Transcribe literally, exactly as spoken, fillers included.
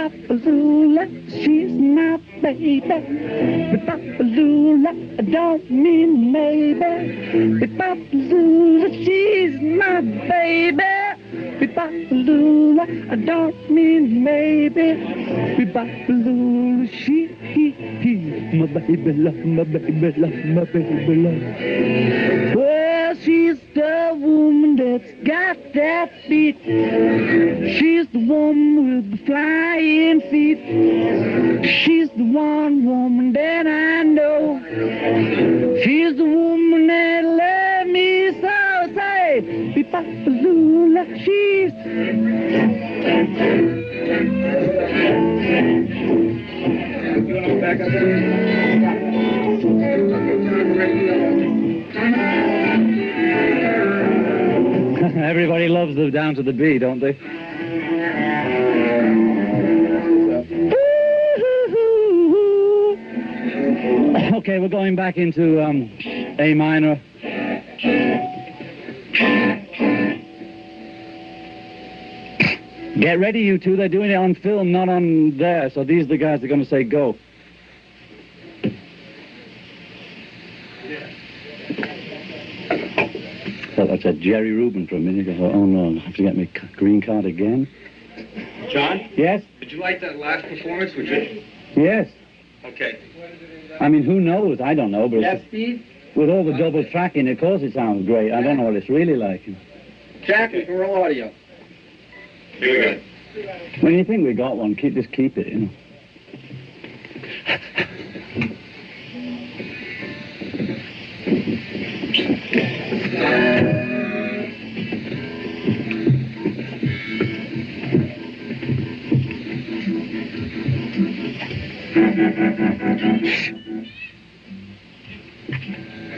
Bebop-a-lula, she's my baby. Bebop-a-lula, I don't mean maybe. Bebop-a-lula, she's my baby. Bebop-a-lula, I don't mean maybe. Bebop-a-lula, she, he, he, my baby love, my baby love, my baby love. Well, she's the woman that's got that beat. She's the woman with the flying feet. She's the one woman that I know. She's the woman that let me so say, Bebop-a-lula, she's. You want to back up Everybody loves the Down to the B, don't they? Okay, we're going back into um, A minor. Get ready, you two. They're doing it on film, not on there. So these are the guys that are going to say go. Thought I said Jerry Rubin for a minute. I thought, oh no, I have to get my green card again. John? Yes? Did you like that last performance? Would you? Yes. Okay. I mean, who knows? I don't know, but Yes, it's, Steve? with all the double tracking, of course it sounds great. I don't know what it's really like. Jack, we can roll audio. Here we go. When you think we got one, keep just keep it, you know.